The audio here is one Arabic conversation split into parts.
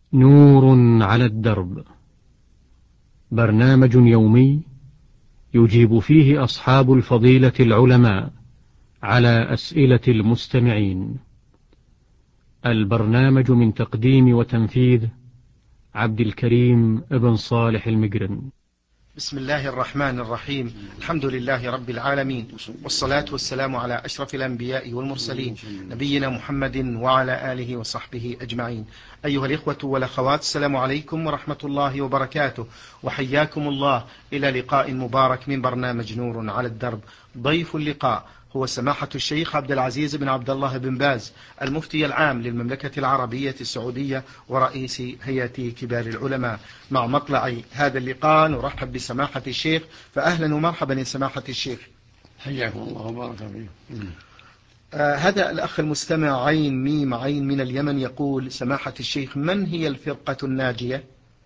نور على الدرب، برنامج يومي يجيب فيه أصحاب الفضيلة العلماء على أسئلة المستمعين. البرنامج من تقديم وتنفيذ عبد الكريم بن صالح المقرن. بسم الله الرحمن الرحيم. الحمد لله رب العالمين، والصلاة والسلام على أشرف الأنبياء والمرسلين، نبينا محمد وعلى آله وصحبه أجمعين. أيها الإخوة والأخوات، السلام عليكم ورحمة الله وبركاته، وحياكم الله إلى لقاء مبارك من برنامج نور على الدرب. ضيف اللقاء هو سماحة الشيخ عبد العزيز بن عبد الله بن باز، المفتي العام للمملكة العربية السعودية ورئيس هيئة كبار العلماء. مع مطلع هذا اللقاء نرحب بسماحة الشيخ، فأهلا ومرحبا يا سماحة الشيخ. حياكم الله وبارك فيكم. هذا الأخ المستمع عين ميم عين من اليمن يقول: سماحة الشيخ، من هي الفرقة الناجية؟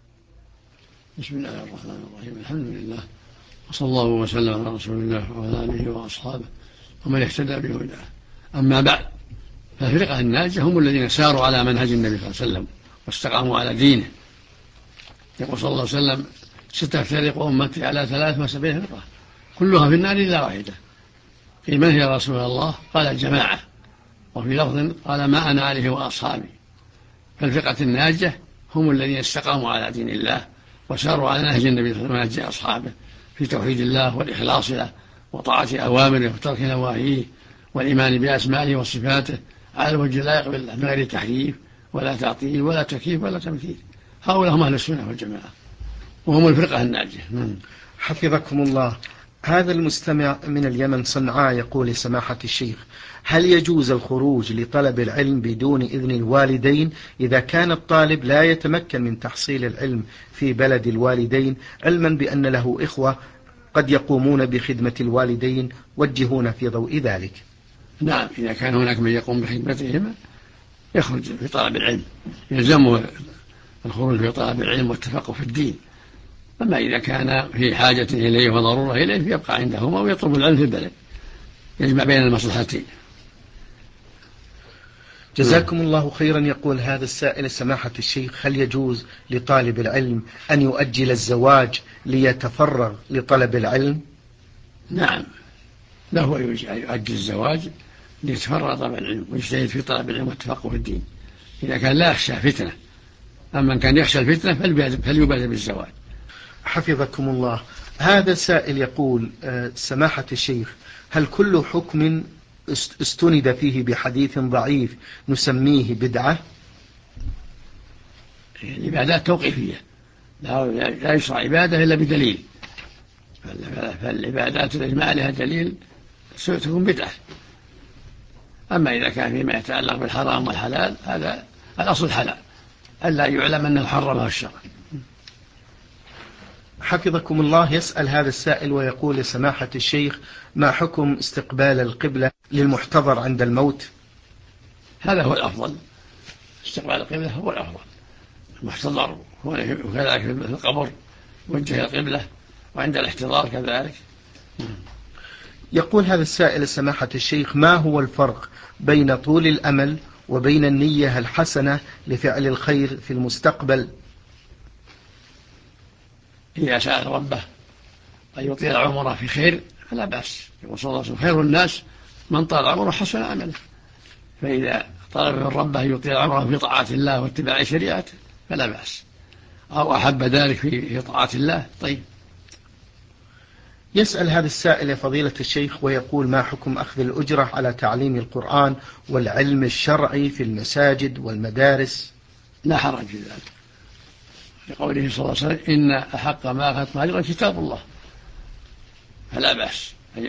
بسم الله الرحمن الرحيم، الحمد لله، وصلى الله وسلم على رسول الله وعلى آله وأصحابه ومن اهتدى بهداه. أما بعد، فالفرقة الناجية هم الذين ساروا على منهج النبي صلى الله عليه وسلم واستقاموا على دينه. يقول صلى الله عليه وسلم: ستفترق أمتي على 73 فرقة كلها في النار إلا واحدة. قيل: من هي يا رسول الله؟ قال: الجماعة. وفي لفظ قال: ما أنا عليه وأصحابي. فالفرقة الناجية هم الذين استقاموا على دين الله وساروا على نهج النبي صلى الله عليه وسلم ونهج أصحابه في توحيد الله والإخلاص له وطاعة أوامره وترك نواهيه والإيمان بأسمائه وصفاته على الوجه اللائق بالله من غير تحريف ولا تعطيل ولا تكييف ولا تمثيل. هؤلاء هم أهل السنة والجماعة وهم الفرقة الناجية. حفظكم الله. هذا المستمع من اليمن صنعاء يقول: سماحة الشيخ، هل يجوز الخروج لطلب العلم بدون إذن الوالدين إذا كان الطالب لا يتمكن من تحصيل العلم في بلد الوالدين، علما بأن له إخوة قد يقومون بخدمة الوالدين؟ وجهونا في ضوء ذلك. نعم، إذا كان هناك من يقوم بخدمتهما يخرج في طلب العلم، يلزمه الخروج في طلب العلم والتفقه في الدين. أما إذا كان في حاجة إليه وضرورة إليه فيبقى عندهما ويطلب العلم في البلد، يجمع بين المصلحتين. جزاكم الله خيرا. يقول هذا السائل: سماحة الشيخ، هل يجوز لطالب العلم أن يؤجل الزواج ليتفرغ لطلب العلم؟ نعم، له أن يؤجل الزواج ليتفرغ طلب العلم ويجتهد في طلب العلم والتفقه في الدين إذا كان لا يخشى فتنة. أما كان يخشى الفتنة فليبادر بالزواج. حفظكم الله. هذا السائل يقول: سماحة الشيخ، هل كل حكم استند فيه بحديث ضعيف نسميه بدعة؟ العبادات توقيفية، لا يشرع عبادة إلا بدليل، فالعبادات التي ما عليها دليل تكون بدعة. أما إذا كان فيما يتعلق بالحرام والحلال هذا الأصل الحلال، ألا يعلم أنه حرمه الشرع. حفظكم الله. يسأل هذا السائل ويقول: سماحة الشيخ، ما حكم استقبال القبلة للمحتضر عند الموت؟ هذا هو الأفضل، استقبال القبلة هو الأفضل. المحتضر وكذلك في القبر وجه القبلة، وعند الاحتضار كذلك. يقول هذا السائل: سماحة الشيخ، ما هو الفرق بين طول الأمل وبين النية الحسنة لفعل الخير في المستقبل؟ إذا سأل ربه أن يطيل عمره في خير فلا بأس. يقول صلى الله عليه وسلم: خير الناس من طال عمره حسن عمله. فإذا طلب من ربه أن يطيل عمره في طاعة الله واتباع شريعته فلا بأس، أو أحب ذلك في طاعة الله. طيب. يسأل هذا السائل يا فضيلة الشيخ ويقول: ما حكم أخذ الأجرة على تعليم القرآن والعلم الشرعي في المساجد والمدارس؟ لا حرج في ذلك، لقوله صلى الله عليه وسلم: إن أحق ما أخذت أجرا كتاب الله. فلا بأس أن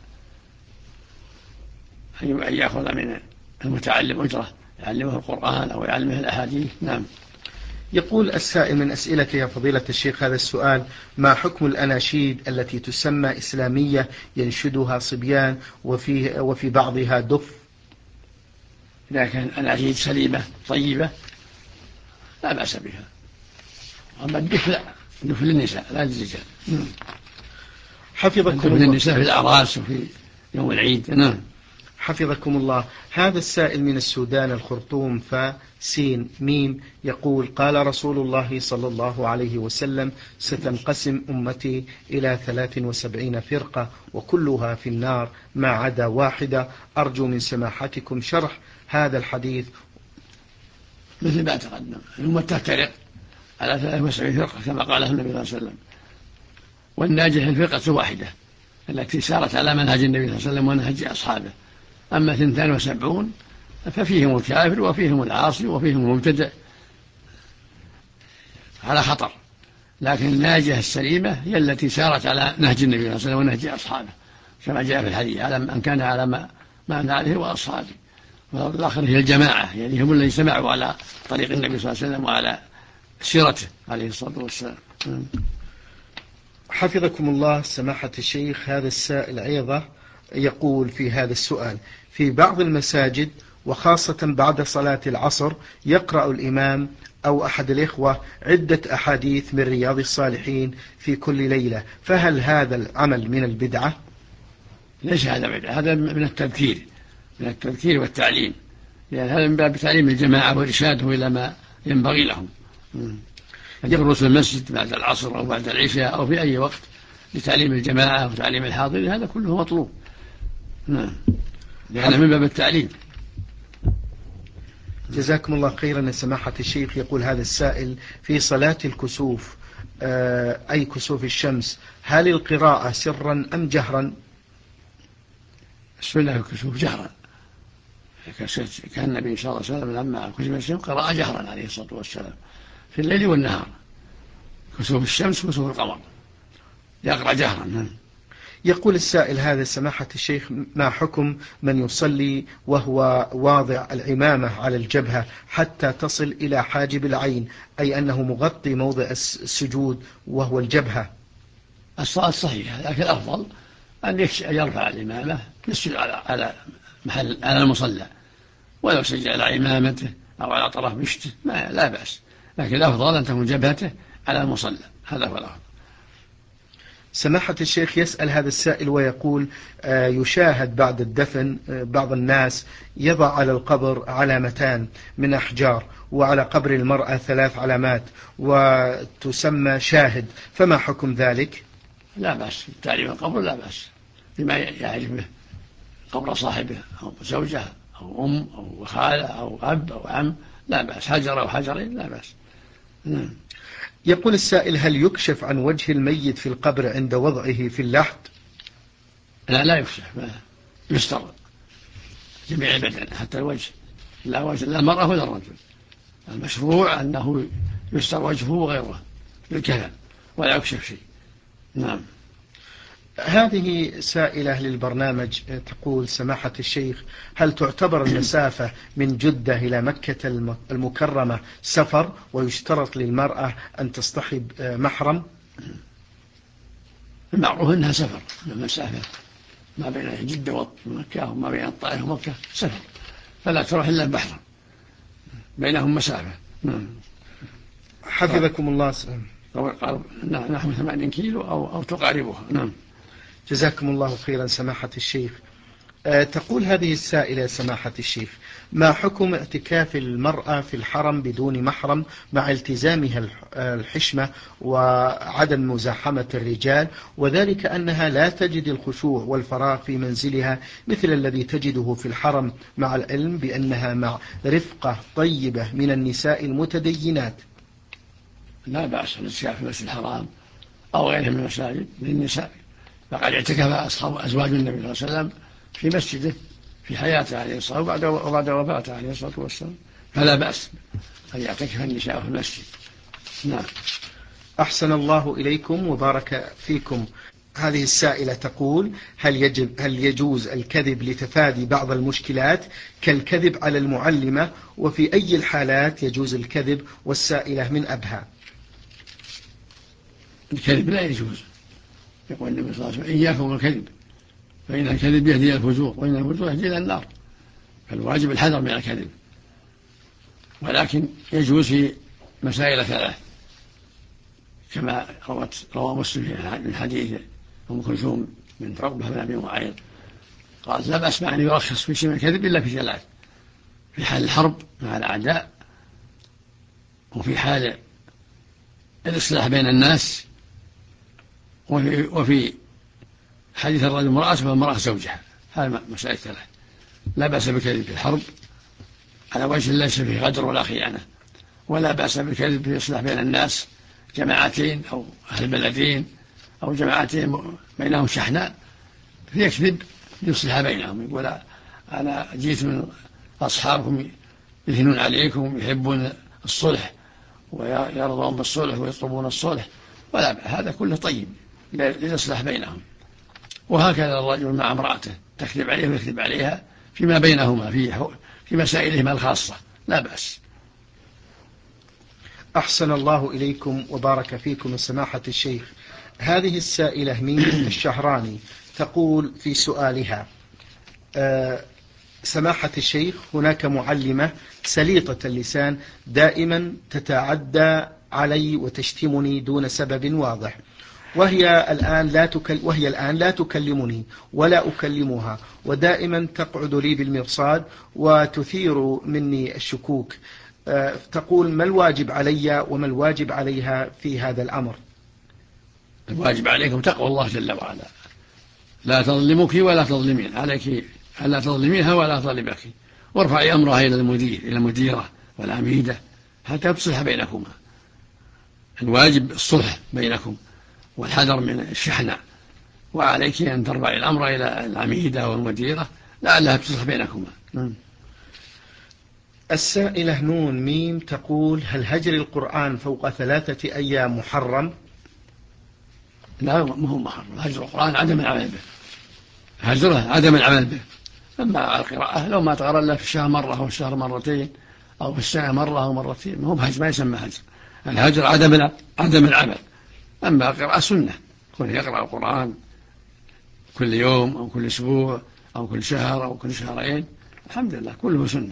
يأخذ من المتعلم أجرة يعلمه القرآن أو يعلمه الأحاديث. نعم. يقول السائل من أسئلة يا فضيلة الشيخ هذا السؤال: ما حكم الأناشيد التي تسمى إسلامية ينشدها صبيان وفي بعضها دف؟ إذا كان أناشيد سليمة طيبة لا بأس بها. أما الدف لا، الدف للنساء لا للرجال. حفظكم الله. الدف للنساء في الأعراس وفي يوم العيد. نعم. حفظكم الله. هذا السائل من السودان الخرطوم فسين ميم يقول: قال رسول الله صلى الله عليه وسلم: ستنقسم أمتي إلى 73 فرقة وكلها في النار ما عدا واحدة. أرجو من سماحتكم شرح هذا الحديث. مثل ما تقدم، الأمة تفترق على 73 فرقة كما قاله النبي صلى الله عليه وسلم، والناجح الفرقة واحدة التي سارت على منهج النبي صلى الله عليه وسلم ومنهج أصحابه. أما 72 ففيهم الكافر وفيهم العاصي وفيهم المبتدع على خطر، لكن الناجية السليمة هي التي سارت على نهج النبي صلى الله عليه وسلم ونهج أصحابه كما جاء في الحديث: على أن كان على ما أنا عليه وأصحابه. والآخر هي الجماعة، يعني هم الذين سمعوا على طريق النبي صلى الله عليه وسلم وعلى سيرته عليه الصلاة والسلام. حفظكم الله سماحة الشيخ. هذا السائل أيضا يقول في هذا السؤال: في بعض المساجد وخاصة بعد صلاة العصر يقرأ الإمام أو أحد الإخوة عدة أحاديث من رياض الصالحين في كل ليلة، فهل هذا العمل من البدعة؟ ليس هذا بدعة، هذا من التذكير والتعليم، يعني هذا من باب تعليم الجماعة وإرشادهم إلى ما ينبغي لهم. يدرس المسجد بعد العصر أو بعد العشاء أو في أي وقت لتعليم الجماعة وتعليم الحاضرين، هذا كله مطلوب. نعم، لأنه من باب التعليم. جزاكم الله خيرا سماحة الشيخ. يقول هذا السائل: في صلاة الكسوف أي كسوف الشمس، هل القراءة سرا أم جهرا؟ السنة الكسوف جهرا، كان النبي صلى الله عليه وسلم لما كسف الشمس قرأ جهرا عليه الصلاة والسلام في الليل والنهار، كسوف الشمس وكسوف القمر يقرأ جهرا. يقول السائل هذا سماحة الشيخ: ما حكم من يصلي وهو واضع العمامة على الجبهة حتى تصل إلى حاجب العين، أي أنه مغطي موضع السجود وهو الجبهة؟ الصلاة صحيحة، لكن الأفضل أن يرفع العمامة يسجد على المصلى، ولو سجد على عمامته أو على طرف مشته لا بأس، لكن الأفضل أن تكون جبهته على المصلى، هذا هو الأفضل. سماحة الشيخ يسأل هذا السائل ويقول: يشاهد بعد الدفن بعض الناس يضع على القبر علامتان من أحجار، وعلى قبر المرأة 3 علامات وتسمى شاهد، فما حكم ذلك؟ لا بأس، تعليم القبر لا بأس، بما يعرف به قبر صاحبه أو زوجة أو أم أو خالة أو أب أو عم، لا بأس، حجر أو حجرين لا بأس. يقول السائل: هل يكشف عن وجه الميت في القبر عند وضعه في اللحد؟ لا يكشف، يستر جميع البدن حتى الوجه، لا وجه لا المرأة ولا الرجل، المشروع أنه يستر وجهه وغيره بالكفن ولا يكشف شيء. نعم. هذه سائلة للبرنامج تقول: سماحة الشيخ، هل تعتبر المسافة من جدة إلى مكة المكرمة سفر ويشترط للمرأة أن تصطحب محرم؟ المعروف أنها سفر، المسافة ما بين جدة ومكة وما بين الطائف ومكة سفر، فلا تروح إلا بمحرم، بينهم مسافة. حفظكم الله. نحو 80 كيلو أو تقاربها. نعم. جزاكم الله خيرا سماحة الشيخ. تقول هذه السائلة: سماحة الشيخ، ما حكم اعتكاف المرأة في الحرم بدون محرم مع التزامها الحشمة وعدم مزاحمة الرجال، وذلك أنها لا تجد الخشوع والفراغ في منزلها مثل الذي تجده في الحرم، مع العلم بأنها مع رفقة طيبة من النساء المتدينات؟ لا بأس الاعتكاف في المسجد الحرام أو غيره من المساجد للنساء، فقد اعتكف أزواج النبي صلى الله عليه وسلم في مسجده في حياته عليه الصلاة والسلام وبعد وفاته عليه الصلاة والسلام، فلا بأس أن يعتكف النساء في المسجد. نعم. أحسن الله إليكم وبارك فيكم. هذه السائلة تقول: هل يجوز الكذب لتفادي بعض المشكلات كالكذب على المعلمة، وفي أي الحالات يجوز الكذب؟ والسائلة من أبها. الكذب لا يجوز، يقول النبي صلى الله عليه وسلم: إياكم والكذب فإن الكذب يهدي إلى الفجور وإن الفجور يهدي إلى النار، فالواجب الحذر من الكذب، ولكن يجوز في مسائل 3 كما روى مسلم من حديث أم كلثوم بنت عقبة بن أبي معيط قال لا بأس أن يرخص في شيء من الكذب إلا في ثلاث: في حال الحرب مع الأعداء، وفي حال الإصلاح بين الناس، وفي حديث الرجل امرأته والمرأة زوجها. هذه مسائل ثلاث: لا بأس بالكذب في الحرب على وجه ليس فيه غدر ولا خيانة، ولا بأس بالكذب في الإصلاح بين الناس، جماعتين أو أهل بلدين أو جماعتين بينهم شحناء، فيكذب ليصلح بينهم، يقول أنا جيت من أصحابكم يثنون عليكم يحبون الصلح ويرضون بالصلح ويطلبون الصلح، هذا كله طيب ليصلح بينهم. وهكذا الرجل مع امرأته تكذب عليه ويكذب عليها فيما بينهما في مسائلهما الخاصة، لا بأس. أحسن الله إليكم وبارك فيكم سماحة الشيخ. هذه السائلة من الشهراني تقول في سؤالها: سماحة الشيخ، هناك معلمة سليطة اللسان دائما تتعدى علي وتشتمني دون سبب واضح، وهي الآن لا تكلمني ولا أكلمها، ودائما تقعد لي بالمرصاد وتثير مني الشكوك. تقول: ما الواجب علي وما الواجب عليها في هذا الأمر؟ الواجب عليكم تقوى الله جل وعلا، لا تظلمك ولا تظلمين، عليك ألا تظلميها ولا تظلمك، وارفعي أمرها إلى المديرة والعميدة حتى تصلح بينكما. الواجب الصلح بينكم والحذر من الشحنة، وعليك أن ترفعي الأمر إلى العميدة والمديرة لعلها تصلح بينكما. السائلة نون ميم تقول: هل هجر القرآن فوق 3 أيام محرم؟ لا، ما هو محرم. هجر القرآن عدم العمل به، هجره عدم العمل به. أما القراءة لو ما تقرأ إلا في الشهر مرة أو الشهر مرتين أو في السنة مرة أو مرتين ما هو بهجر، ما يسمى هجر. الهجر عدم العمل. أما القراءة سنة، كل يقرأ القرآن كل يوم أو كل أسبوع أو كل شهر أو كل شهرين، الحمد لله كله سنة.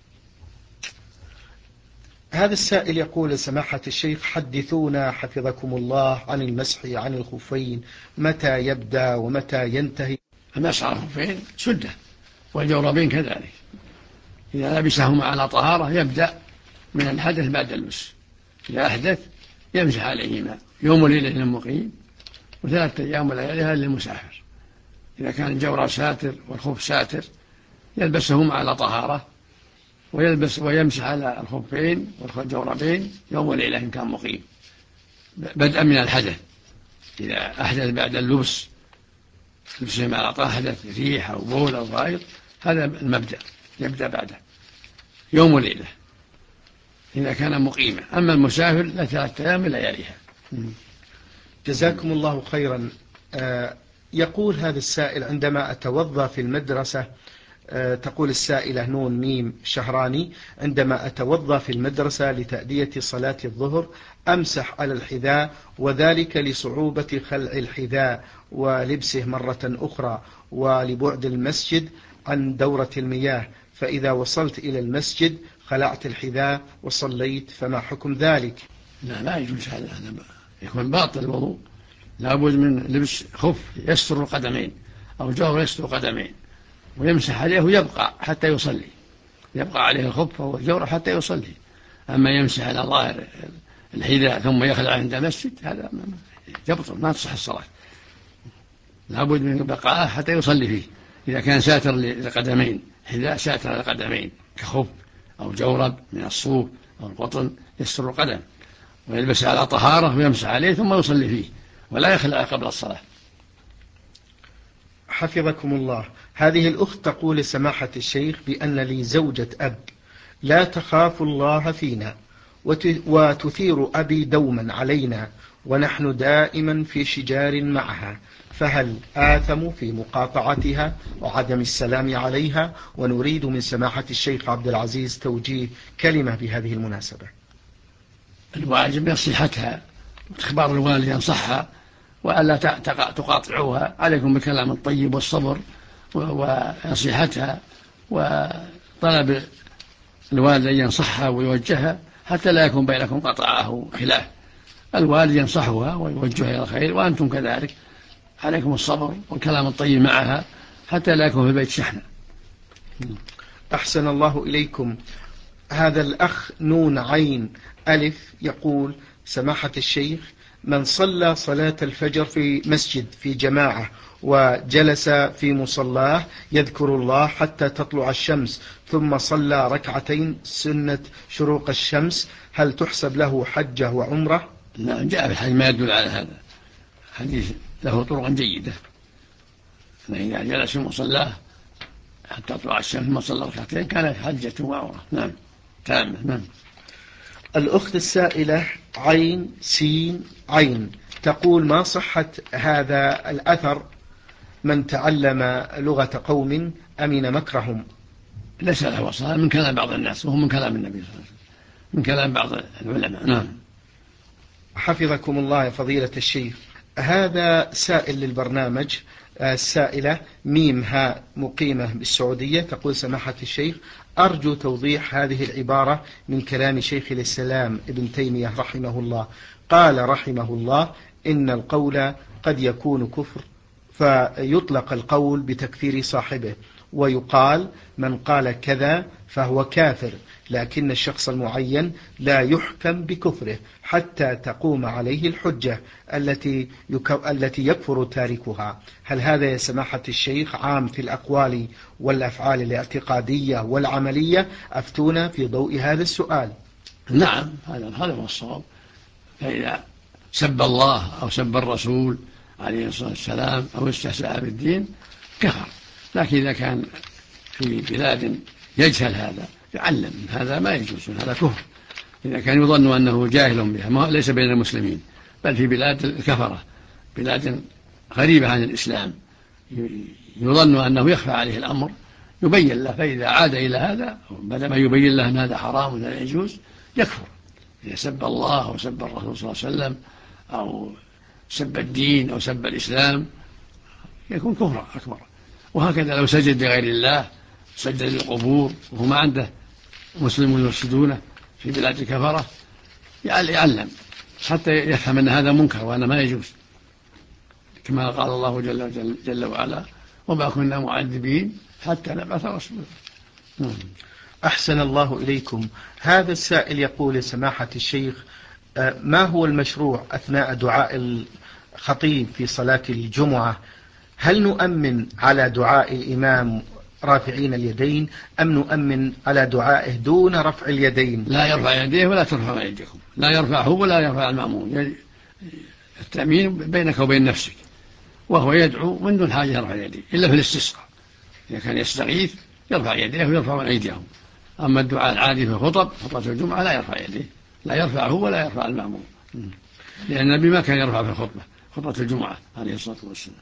هذا السائل يقول: سماحة الشيخ، حدثونا حفظكم الله عن المسح عن الخفين، متى يبدأ ومتى ينتهي؟ المسح على الخفين سنة، والجوربين كذلك. إذا لبسهما على طهارة يبدأ من الحدث بعد اللبس، إذا أحدث يمسح عليهما يوم وليلة للمقيم، و3 أيام ولياليها للمسافر. إذا كان الجورب ساتر والخف ساتر يلبسهما على طهارة، ويمسح على الخفين والجوربين يوم وليلة إن كان مقيم، بدءا من الحدث. إذا أحدث بعد اللبس لبسهما على طهارة، حدث ريح أو بول أو غائط، هذا المبدأ، يبدأ بعده يوم وليلة إذا كان مقيما. أما المسافر لا 3 أيام لياليها. جزاكم الله خيرا. يقول هذا السائل: عندما أتوضأ في المدرسة، تقول السائلة نون ميم شهراني: عندما أتوضأ في المدرسة لتأدية صلاة الظهر أمسح على الحذاء، وذلك لصعوبة خلع الحذاء ولبسه مرة أخرى، ولبعد المسجد عن دورة المياه، فإذا وصلت إلى المسجد خلعت الحذاء وصليت، فما حكم ذلك؟ لا يجوز هذا، يكون باطل الوضوء. لابد من لبس خف يستر القدمين أو جور يستر القدمين، ويمسح عليه ويبقى حتى يصلي، يبقى عليه الخف أو الجور حتى يصلي. أما يمسح على ظاهر الحذاء ثم يخلع عند المسجد، هذا يبطل، ما تصح الصلاة. لابد من بقاءه حتى يصلي فيه. إذا كان ساتر للقدمين، حذاء ساتر للقدمين كخف أو جورب من الصوف أو القطن يستر القدم، ويلبس على طهارة ويمسح عليه ثم يصلي فيه، ولا يخلع قبل الصلاة. حفظكم الله. هذه الأخت تقول: سماحة الشيخ، بأن لي زوجة أب لا تخاف الله فينا، وتثير أبي دوما علينا، ونحن دائما في شجار معها، فهل آثم في مقاطعتها وعدم السلام عليها؟ ونريد من سماحة الشيخ عبد العزيز توجيه كلمة بهذه المناسبة. الواجب نصيحتها وإخبار الوالد ينصحها، وألا تقاطعوها. عليكم بالكلام الطيب والصبر ونصيحتها، وطلب الوالد أن ينصحها ويوجهها حتى لا يكون بينكم قطعه وخلاف. الوالد ينصحها ويوجهها إلى الخير، وأنتم كذلك عليكم الصبر والكلام الطيب معها، حتى لا يكون في البيت شحنة. أحسن الله إليكم. هذا الأخ نون عين ألف يقول: سماحة الشيخ، من صلى صلاة الفجر في مسجد في جماعة وجلس في مصلاه يذكر الله حتى تطلع الشمس ثم صلى ركعتين سنة شروق الشمس، هل تحسب له حجة وعمرة؟ نعم، جاء في الحديث ما يدل على هذا، حديث له طرق جيدة، فإذا جلس في مصلاه حتى تطلع الشمس ثم صلى ركعتين كانت حجة وعمرة. نعم تامة. نعم. الأخت السائلة عين سين عين تقول: ما صحة هذا الأثر: من تعلم لغة قوم أمن مكرهم؟ ليس له وصال، من كلام بعض الناس، وهو من كلام النبي صلى الله عليه وسلم، من كلام بعض العلماء. نعم. حفظكم الله يا فضيلة الشيخ. هذا سائل للبرنامج، السائلة ميم ها مقيمة بالسعودية، تقول: سماحة الشيخ، أرجو توضيح هذه العبارة من كلام شيخ الإسلام ابن تيمية رحمه الله. قال رحمه الله: إن القول قد يكون كفر، فيطلق القول بتكفير صاحبه، ويقال من قال كذا فهو كافر، لكن الشخص المعين لا يحكم بكفره حتى تقوم عليه الحجة التي يكفر تاركها. هل هذا يا سماحة الشيخ عام في الأقوال والأفعال الاعتقادية والعملية؟ أفتونا في ضوء هذا السؤال. نعم، هذا هو الصواب. فإذا سب الله أو سب الرسول عليه الصلاة والسلام أو استهزأ بالدين كفر، لكن إذا كان في بلاد يجهل هذا يعلم هذا ما يجوز، هذا كفر. إذا كان يظن أنه جاهل بها، ليس بين المسلمين بل في بلاد الكفرة، بلاد غريبة عن الإسلام، يظن أنه يخفى عليه الأمر، يبين له، فإذا عاد إلى هذا بدل ما يبين له أن هذا حرام ولا يجوز يكفر. إذا سب الله أو سب الرسول صلى الله عليه وسلم أو سب الدين أو سب الإسلام يكون كفر أكبر. وهكذا لو سجد لغير الله، سجد للقبور وهو ما عنده مسلمون يسجدونه في بلاد الكفرة، يعلم حتى يفهم أن هذا منكر وأن ما يجوز، كما قال الله جل وعلا: وما كنا معذبين حتى نبعث رسولا. أحسن الله إليكم. هذا السائل يقول: سماحة الشيخ، ما هو المشروع أثناء دعاء الخطيب في صلاة الجمعة؟ هل نؤمن على دعاء الإمام رافعين اليدين أم نؤمن على دعائه دون رفع اليدين؟ لا يرفع يديه ولا ترفع يديكم، لا يرفع هو ولا يرفع المأمون، التأمين بينك وبين نفسك، وهو يدعو من دون حاجة يرفع يديه إلا في الاستسقاء، إذا كان يستغيث يرفع يديه ويرفع أيديهم. أما الدعاء العادي في خطبة الجمعة لا يرفع يديه، لا يرفع هو ولا يرفع المأمون، لأن النبي ما كان يرفع في خطبة الجمعة عليه الصلاة والسلام.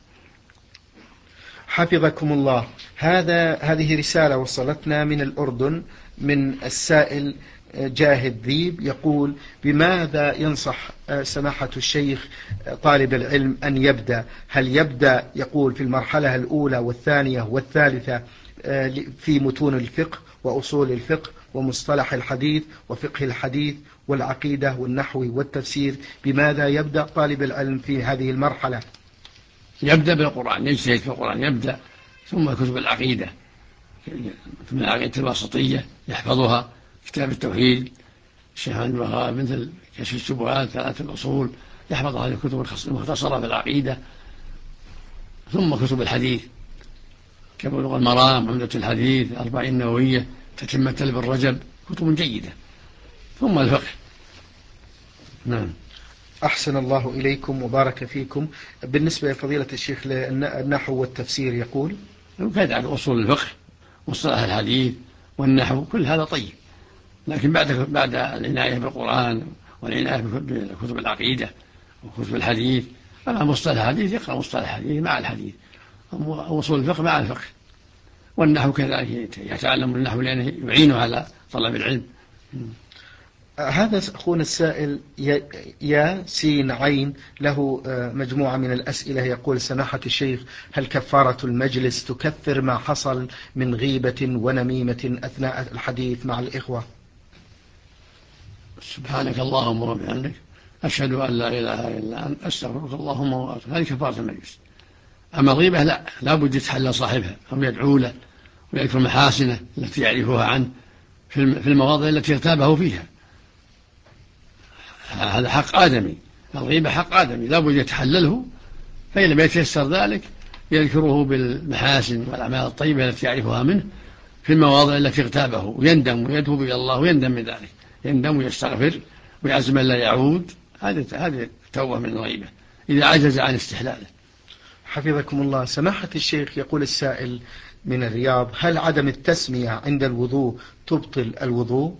حفظكم الله. هذه رسالة وصلتنا من الأردن من السائل جاهد ذيب، يقول: بماذا ينصح سماحة الشيخ طالب العلم أن يبدأ؟ هل يبدأ يقول في المرحلة الأولى والثانية والثالثة في متون الفقه وأصول الفقه ومصطلح الحديث وفقه الحديث والعقيدة والنحو والتفسير؟ بماذا يبدأ طالب العلم في هذه المرحلة؟ يبدأ بالقرآن، يجتهد في القرآن يبدأ، ثم كتب العقيدة، ثم العقيدة الواسطية يحفظها، كتاب التوحيد الشيخ عبد الوهاب، مثل كشف الشبهات، ثلاثة الأصول، يحفظ هذه الكتب المختصرة في العقيدة، ثم كتب الحديث كبلوغ المرام، عمدة الحديث، 40 نووية، تتمة ابن رجب، كتب جيدة، ثم الفقه. نعم. أحسن الله إليكم وبارك فيكم. بالنسبة لفضيلة الشيخ للنحو والتفسير يقول: يمكن على أصول الفقه مصطلح الحديث والنحو كل هذا طيب، لكن بعد العناية بالقرآن والعناية بكتب العقيدة وكتب الحديث، أما مصطلح الحديث يقرأ مصطلح الحديث مع الحديث، وأصول الفقه مع الفقه، والنحو كذلك يتعلم النحو لأنه يعينه على طلب العلم. هذا أخونا السائل يا سين عين له مجموعة من الأسئلة، يقول: سماحة الشيخ، هل كفارة المجلس تكفر ما حصل من غيبة ونميمة أثناء الحديث مع الإخوة؟ سبحانك اللهم وبحمدك، أشهد أن لا إله إلا أنت، أستغفرك اللهم وأتوب إليك. هذه كفارة المجلس، أما الغيبة لا بد يتحلى صاحبها أو يدعو له ويذكر محاسنه التي يعرفها عنه في المواضع التي اغتابه فيها. هذا حق آدمي، الغيبة حق آدمي لا بد يتحلله، فإن لم يتيسر ذلك يذكره بالمحاسن والأعمال الطيبة التي يعرفها منه في المواضع التي اغتابه، ويندم ويتوب إلى الله ويندم من ذلك، يندم ويستغفر ويعزم لا يعود. هذه التوبة من الغيبة إذا عجز عن استحلاله. حفظكم الله. سماحة الشيخ، يقول السائل من الرياض: هل عدم التسمية عند الوضوء تبطل الوضوء؟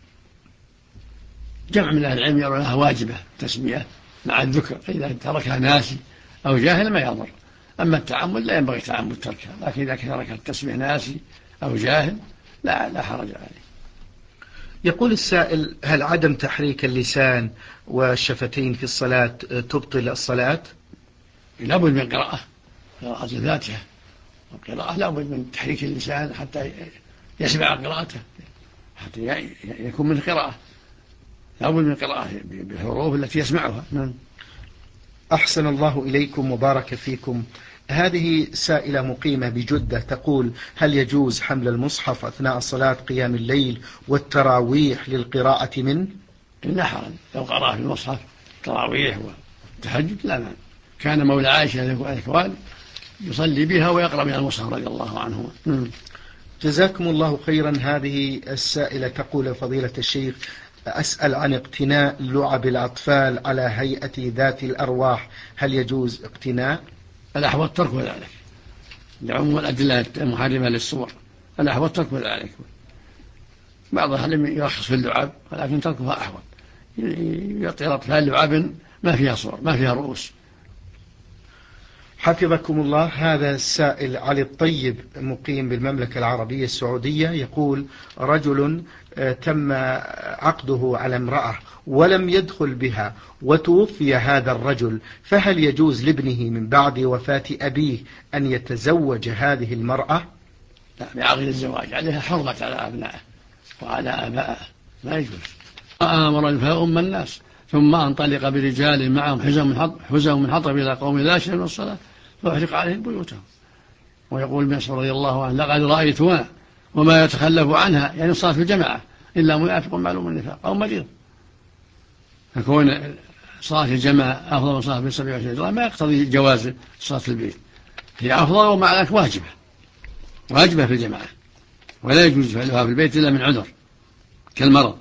جمع من أهل العلم يرونها واجبة تسمية مع الذكر، فإذا تركها ناسي أو جاهل ما يضر. أما التعمد لا ينبغي تعمد تركها، لكن إذا ترك التسمية ناسي أو جاهل لا حرج عليه. يقول السائل: هل عدم تحريك اللسان والشفتين في الصلاة تبطل الصلاة؟ لا بد من قراءة الفاتحة، القراءة لا بد من تحريك اللسان حتى يسمع قراءته، حتى يكون من قراءة، لا بد من قراءة بالحروف التي يسمعها. أحسن الله إليكم وبارك فيكم. هذه سائلة مقيمة بجدة تقول: هل يجوز حمل المصحف أثناء صلاة قيام الليل والتراويح للقراءة منه؟ لا حرج لو قرأ في المصحف تراويح وتهجد لا مانع. كان مولى عائشة الأكوان يصلي بها ويقرأ من المصحف رضي الله عنه. جزاكم الله خيرا. هذه السائلة تقول: فضيلة الشيخ، أسأل عن اقتناء لعب الأطفال على هيئة ذات الأرواح، هل يجوز اقتناء؟ الأحوط ترك ذلك لعموم الأدلة المحرمة للصور، الأحوط ترك ذلك. بعض أهل يرخص في اللعب ولكن تركها أحوط، يعطي الأطفال لعب ما فيها صور ما فيها رؤوس. حفظكم الله. هذا السائل علي الطيب مقيم بالمملكة العربية السعودية يقول: رجل تم عقده على امرأة ولم يدخل بها وتوفي هذا الرجل، فهل يجوز لابنه من بعد وفاة أبيه أن يتزوج هذه المرأة؟ لا، بعقد الزواج عليها حرمة على أبنائه وعلى آبائه، لا يجوز. آمر فأم الناس ثم انطلق برجال معهم حزم من حطب إلى قوم لا شيء من الصلاة فأحرق عليهم بيوتهم. ويقول ابن مسعود رضي الله عنه: لقد رأيتها وما يتخلف عنها، يعني صلاة في الجماعة، إلا منافق معلوم النفاق أو مريض. فكون صلاة الجماعة أفضل من صلاة في 27 رجل ما يقتضي جواز صلاة في البيت، هي أفضل ومع ذلك واجبة في الجماعة، ولا يجوز فعلها في البيت إلا من عذر كالمرض.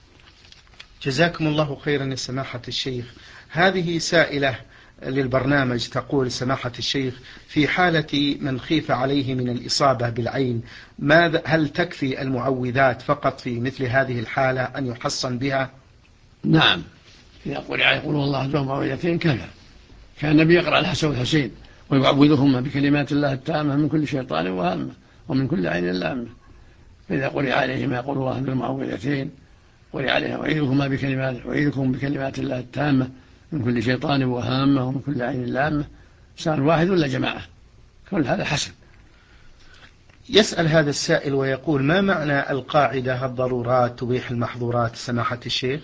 جزاكم الله خيرا يا سماحة الشيخ. هذه سائلة للبرنامج تقول: سماحة الشيخ، في حالة من خيف عليه من الإصابة بالعين، هل تكفي المعوذات فقط في مثل هذه الحالة أن يحصن بها؟ نعم، إذا يقول الله ذو معوذتين كفى. كان النبي يقرأ الحسن والحسين ويعوذهما بكلمات الله التامة من كل شيطان وهمة ومن كل عين لامة. فإذا قرئ عليهما يقول الله ذو المعوذتين، قرئ عليها: أعيذكم بكلمات الله التامة من كل شيطان وهامة ومن كل عين لامة، سواء واحد ولا جماعة، كل هذا حسن. يسأل هذا السائل ويقول: ما معنى القاعدة الضرورات تبيح المحظورات سماحة الشيخ؟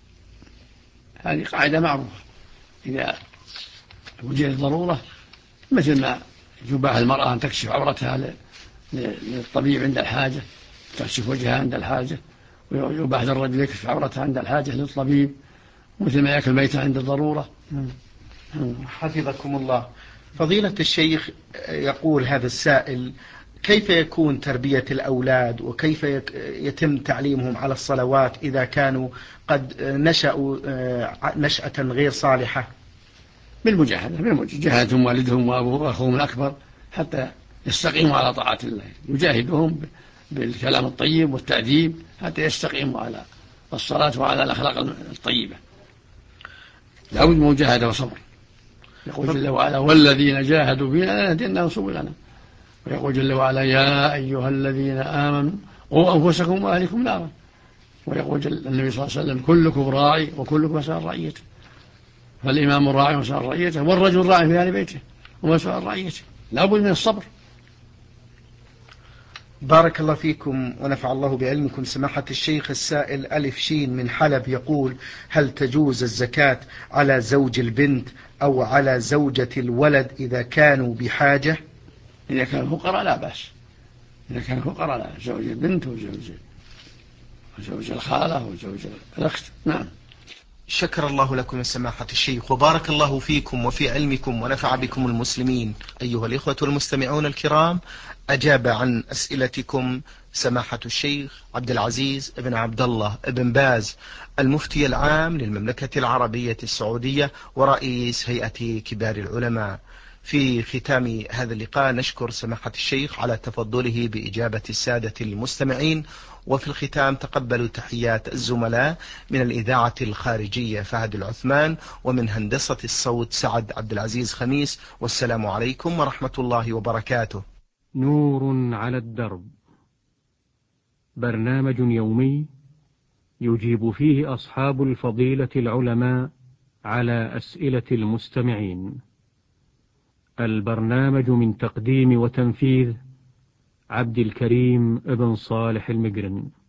هذه قاعدة معروفة، إذا وجدت ضرورة مثل ما يباح المرأة أن تكشف عورتها للطبيب عند الحاجة، تكشف وجهها عند الحاجة، ويباح للرجل يكشف عورتها عند الحاجة للطبيب، مثل ما يأكل ميتة عند الضرورة. حفظكم الله. فضيلة الشيخ، يقول هذا السائل: كيف يكون تربية الأولاد وكيف يتم تعليمهم على الصلوات إذا كانوا قد نشأوا نشأة غير صالحة؟ بالمجاهدة جاهدهم والدهم وأبوهم وأخوهم الأكبر حتى يستقيموا على طاعة الله، يجاهدهم بالكلام الطيب والتأديب حتى يستقيموا على الصلاة وعلى الأخلاق الطيبة. لا بد من مجاهدة وصبر. يقول جل وعلا: والذين جاهدوا فينا لنهدينهم سبلنا. ويقول جل وعلا: يا أيها الذين آمنوا قوا أنفسكم وأهلكم نارا. ويقول النبي صلى الله عليه وسلم: كلكم راعي وكلكم مسؤول عن رعيته. فالإمام راعي ومسؤول عن رعيته، والرجل راعي في أهل بيته ومسؤول عن رعيته. لا بد من الصبر. بارك الله فيكم ونفع الله بعلمكم. سماحة الشيخ، السائل ألف شين من حلب يقول: هل تجوز الزكاة على زوج البنت أو على زوجة الولد إذا كانوا بحاجة؟ إذا كانوا فقراء لا بأس، إذا كانوا فقراء لا، زوج البنت وزوج الخالة وزوج الأخت. نعم. شكر الله لكم يا سماحة الشيخ، وبارك الله فيكم وفي علمكم ونفع بكم المسلمين. أيها الإخوة المستمعون الكرام، أجاب عن أسئلتكم سماحة الشيخ عبد العزيز بن عبد الله بن باز، المفتي العام للمملكة العربية السعودية ورئيس هيئة كبار العلماء. في ختام هذا اللقاء نشكر سماحة الشيخ على تفضله بإجابة السادة المستمعين، وفي الختام تقبلوا تحيات الزملاء من الإذاعة الخارجية فهد العثمان، ومن هندسة الصوت سعد عبد العزيز خميس، والسلام عليكم ورحمة الله وبركاته. نور على الدرب، برنامج يومي يجيب فيه أصحاب الفضيلة العلماء على أسئلة المستمعين. البرنامج من تقديم وتنفيذ عبد الكريم ابن صالح المقرن.